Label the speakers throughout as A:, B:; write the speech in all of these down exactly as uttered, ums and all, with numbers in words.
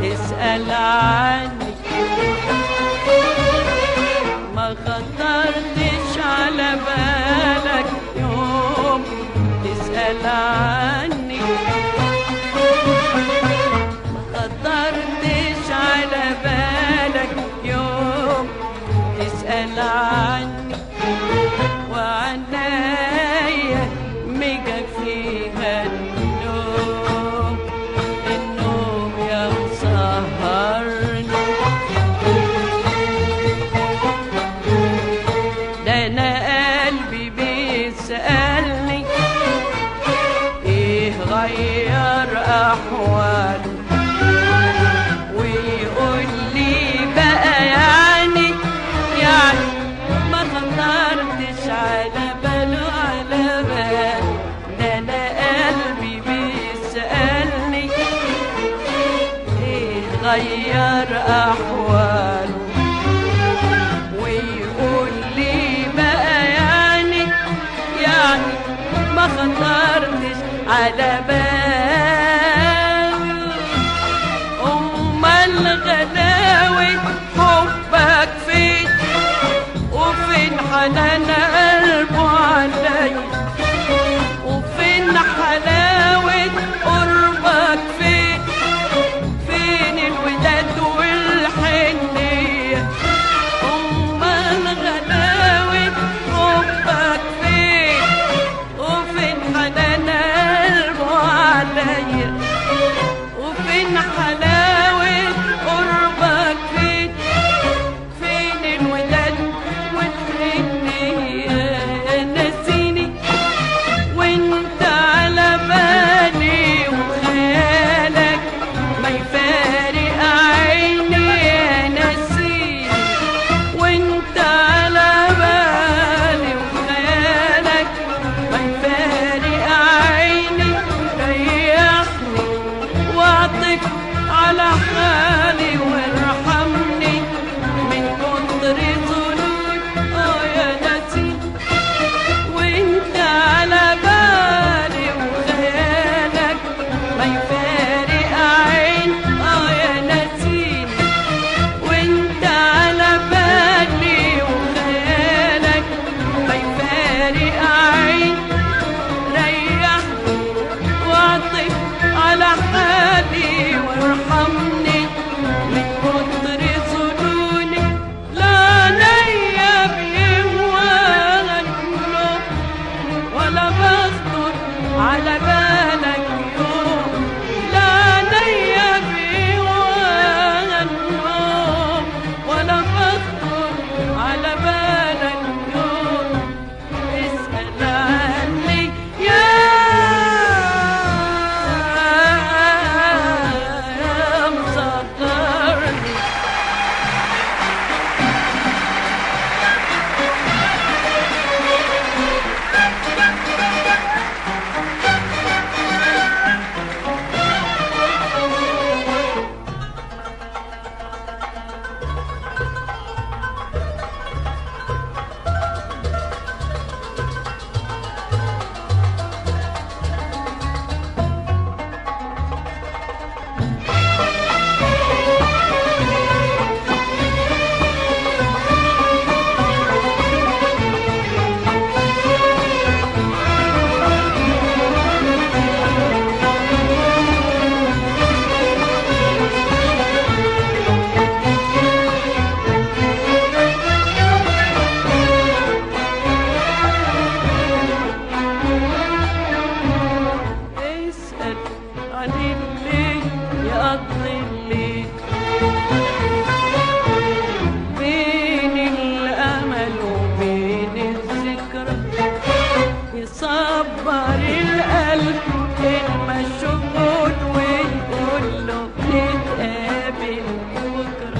A: اسأل عني، ما خطرتش على بالك يوم تسأل عني، ما خطرتش على بالك يوم تسأل عني، وعنايا مجا فيها النوم، النوم يا مسهرني. ده انا قلبي بيسألني ايه غير احواله، ويقول لي بقى يعني يعني ما خطرتش على باله على باله. ده انا قلبي بيسألني ايه غير احواله، ويقول لي بقى يعني يعني ما خطرتش على باله. امال غلاوة حبك فين، وفين حنان قلبه عليا، وفين حلاوة قربك فين، فين الوداد والحنية. امال غلاوة حبك فين، وفين حنان قلبه عليا، وفين حلاوة قربك فين، فين الوداد والحنية. نسيني وانت على بالي، وخيالك ما يفارق عيني. نسيني وانت على بالي، وخيالك ما يفارق عيني. ريحني واعطف على حالي، وارحمني من كتر ظنون. اه يا نسيني وانت على بالي، وخيالك ما يفارق عين. اه يا نسيني وانت على بالي، وخيالك ما يفارق عين. ريحني واعطف على حالي، وارحمني من كتر ظنوني. لا نيا بيهواها النوم، ولا بخطر على بالك يوم. لا نيا بيهواها النوم، ولا بخطر على بالك يوم. اسأل عني يا مسهرني. اسأل عن اللي يقضي الليل بين الأمل وبين الذكرى، يصبر القلب المشغول ويقول له نتقابل بكرة.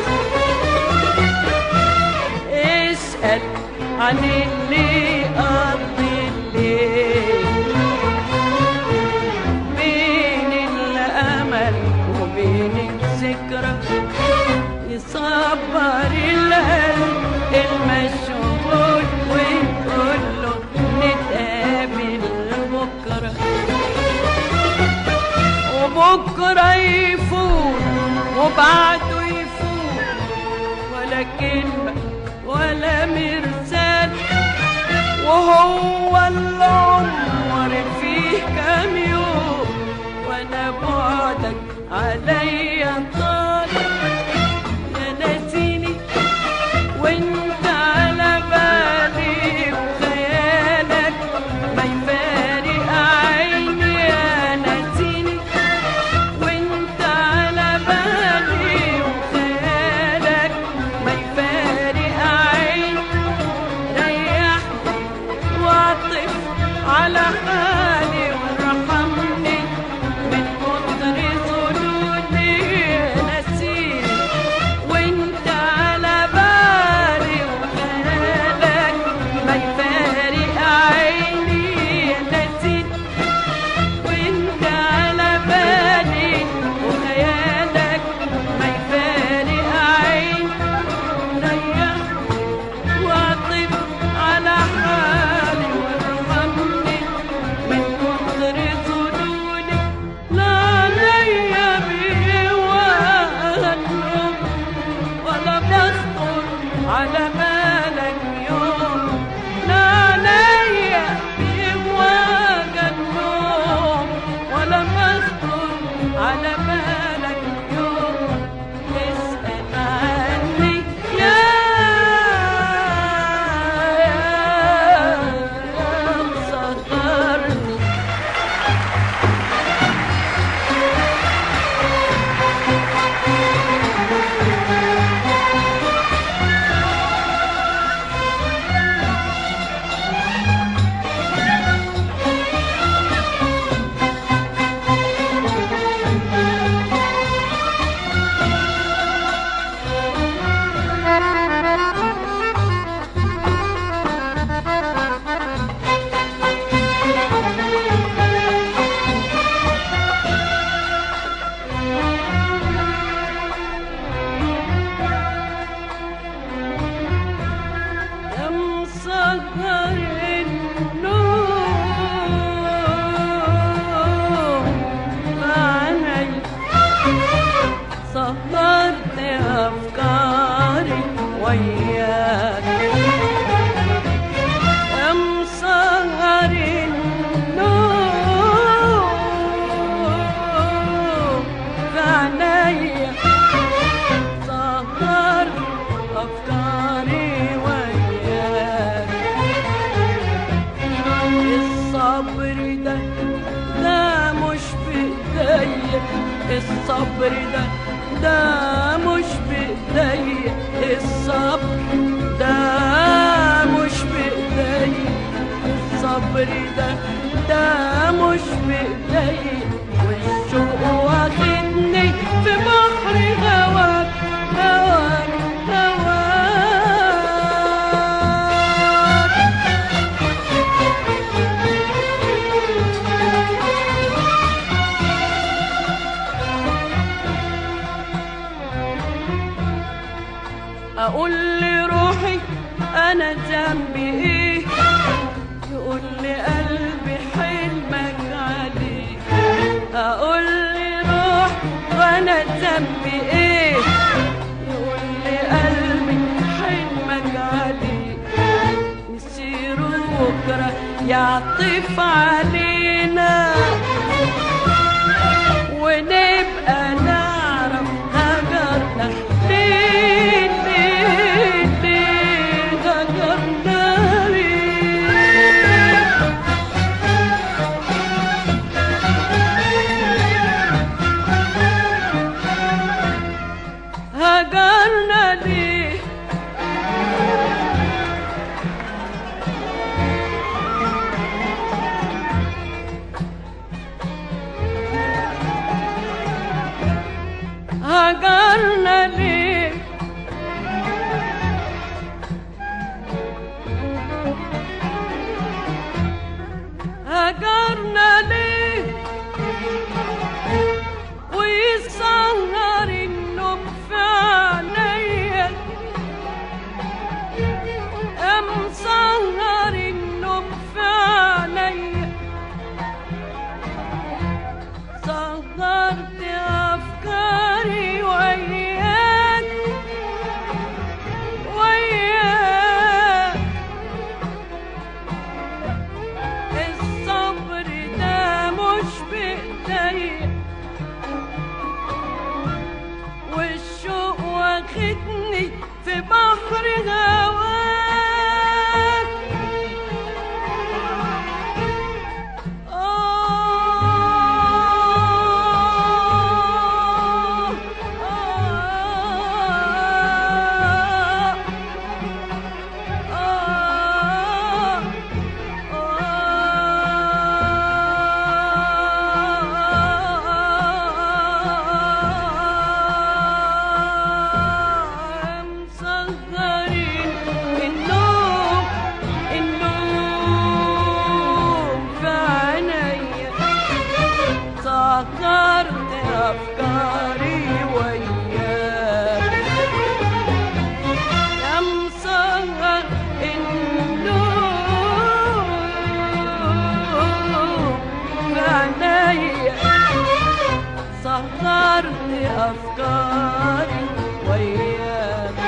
A: اسأل عن اللي يقضي الليل بين الأمل وبين الذكرى، يصبر القلب المشغول ويقول له نتقابل بكرة. وبكرة يفوت وبعده يفوق ولا كلمة ولا مرسال، وهو العمر فيه كام يوم وانا بعدك عليا طال. يا ناسيني وانت على بالي وخيالك ما يفارق عيني، يا ناسيني وانت على بالي وخيالك ما يفارق عيني. ريحني واعطف على حالي وارحمني من كتر ظنوني، نسيني وانت على بالي وخيالك ما يفارق عيني. نسيني وانت على بالي وخيالك ما يفارق عيني. ريحني واعطف على حالي وارحمني من كتر ظنوني. لا عليا بهواك ولا بخطر على بالك يوم. لا عليا بهواك النوم ولا بخطر على بالك يوم. اسأل عني يا يا مسهرني. يا مسهر النوم معني، سهرت أفكاري وياك. يا مسهر النوم معني، سهرت أفكاري وياك. الصبر ده ده مش بإيديا، الصبر ده ده مش بإيديا، الصبر ده مش بإيديا، الصبر ده ده مش بإيديا. والشوق واخدني في بحر هواك هواك هواك. اقول لروحي انا ذنبي ايه، يقول لي قلبي حلمك عليه. اقول لروحي وانا ذنبي ايه، يقول لي قلبي حلمك عليه. نسير بكره يعطف علينا ونبقى نعرف هجرنا ليه ليه ليه هجرنا ليه. هجرنا ليه هجرنا ليه. هجرنا ليه ويسهر النوم في عينيا. بحر هواك. آه آه مسهرين النوم النوم في عينيا، سهرت أفكاري وياك يا مسهر النوم في عينيا، سهرت أفكاري وياك.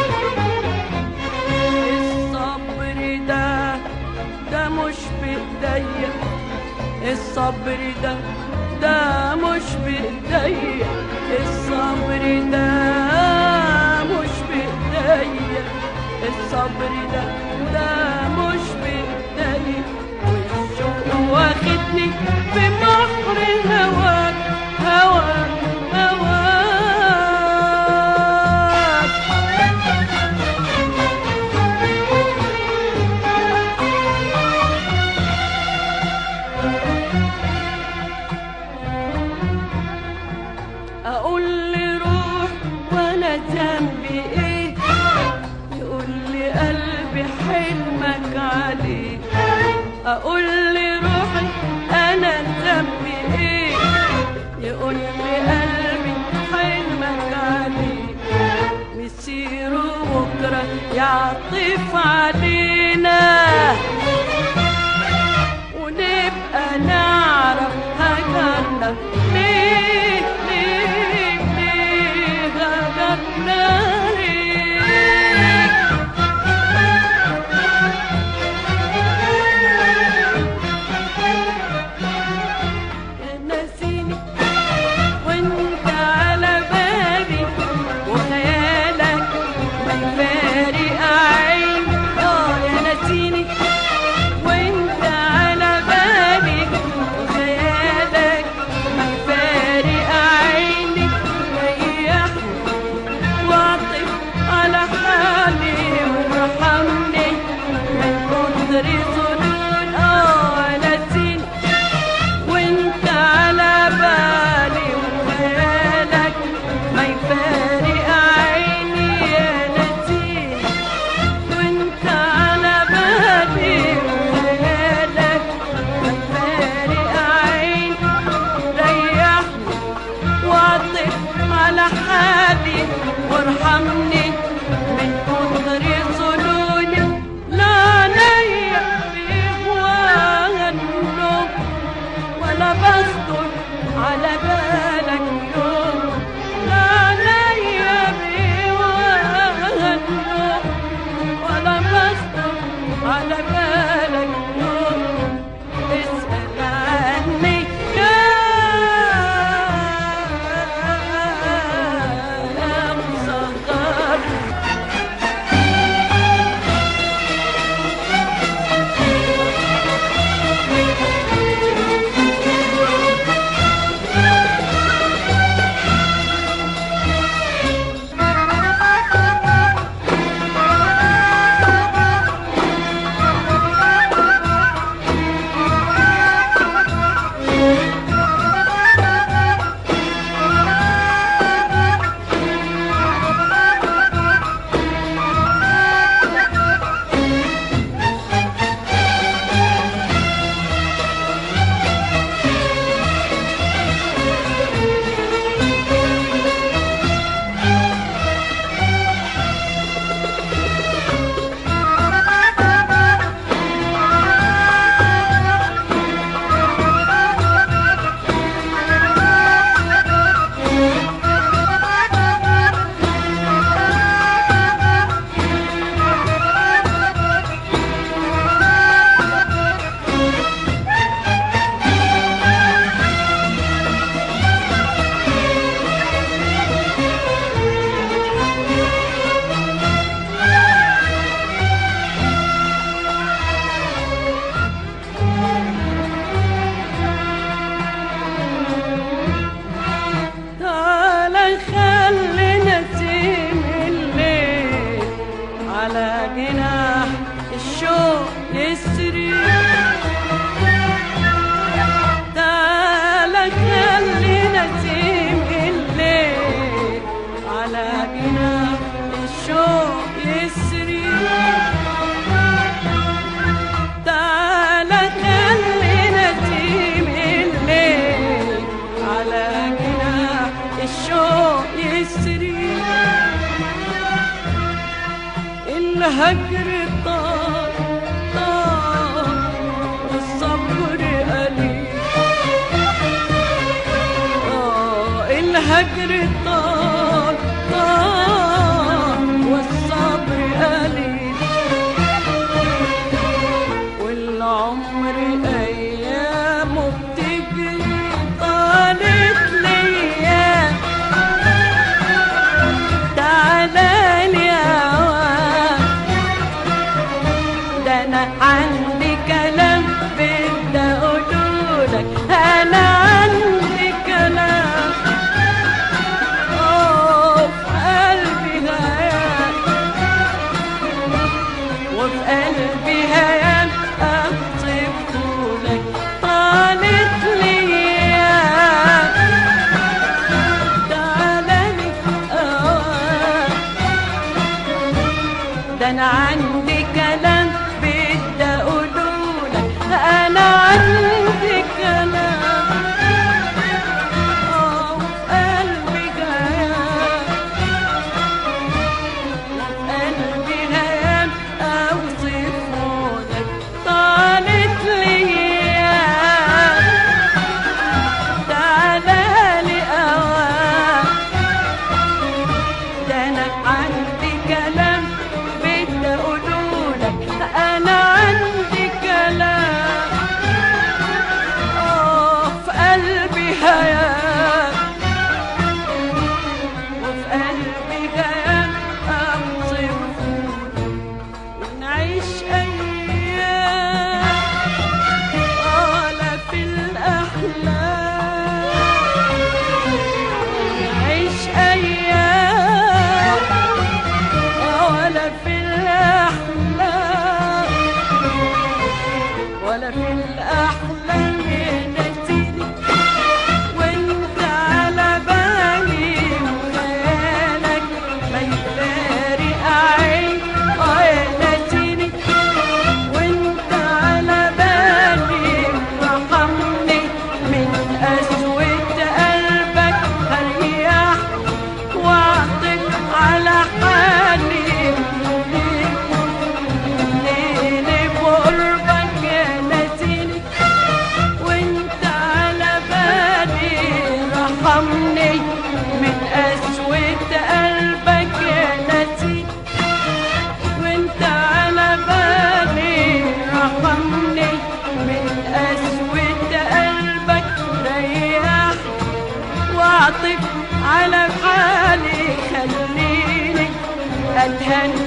A: الصبر ده ده مش بإيديا، الصبر ده ده مش بإيديا، الصبر ده مش بإيديا، الصبر ده ده مش بإيديا. والشوق واخدني في بحر هواك هواك هواك. أقول لي روح وأنا ذنبي إيه، يقول لي قلبي حلمك عليه. أقول لي روحي أنا ذنبي إيه، يقول لي قلبي حلمك عليه. مسيره بكرة يعطف علينا، ونبقى نعرف هجرنا ليه ليه ليه هجرنا ليه. ناسيني وانت على بالي، وخيالك ما يفارق عيني. آه الهجر طال طال والصبر قليل. آه الهجر طال طال والصبر قليل، والعمر أيامه بتجري طالت ليا. تعالالي يا ده أنا عندي كلام بدي أقولولك، أنا عندي كلام أوه في قلبي هيام، وفي قلبي هيام أوصفهولك. طالت ليا تعالالي أوام، ده أنا عندي كلام بدي أقولولك، أنا عندي كلام آه وفي قلبي هيام، وفي قلبي هيام أوصفهولك. طالت ليا تعالالي أوام، ده أنا عندي كلام بدي أقولولك، أنا عندي كلام آه في قلبي هيام، وفي قلبي هيام أوصفهولك. ونعيش أيام ولا في الأحلام، نعيش أيام ولا في الأحلام، ولا في الأحلام نسيني وانت على بالي، وخيالك ما يفارق عين. اه نسيني وانت على بالي، رحمني من قسوة قلبك، هريح واعطف على حالي. ليلي بقربك يا نسيني وانت على بالي، رحمني من قسوة قلبك يا نسيني وانت على بالي، رحمني من قسوة قلبك. ريح واعطف على حالي، خليني أتهنى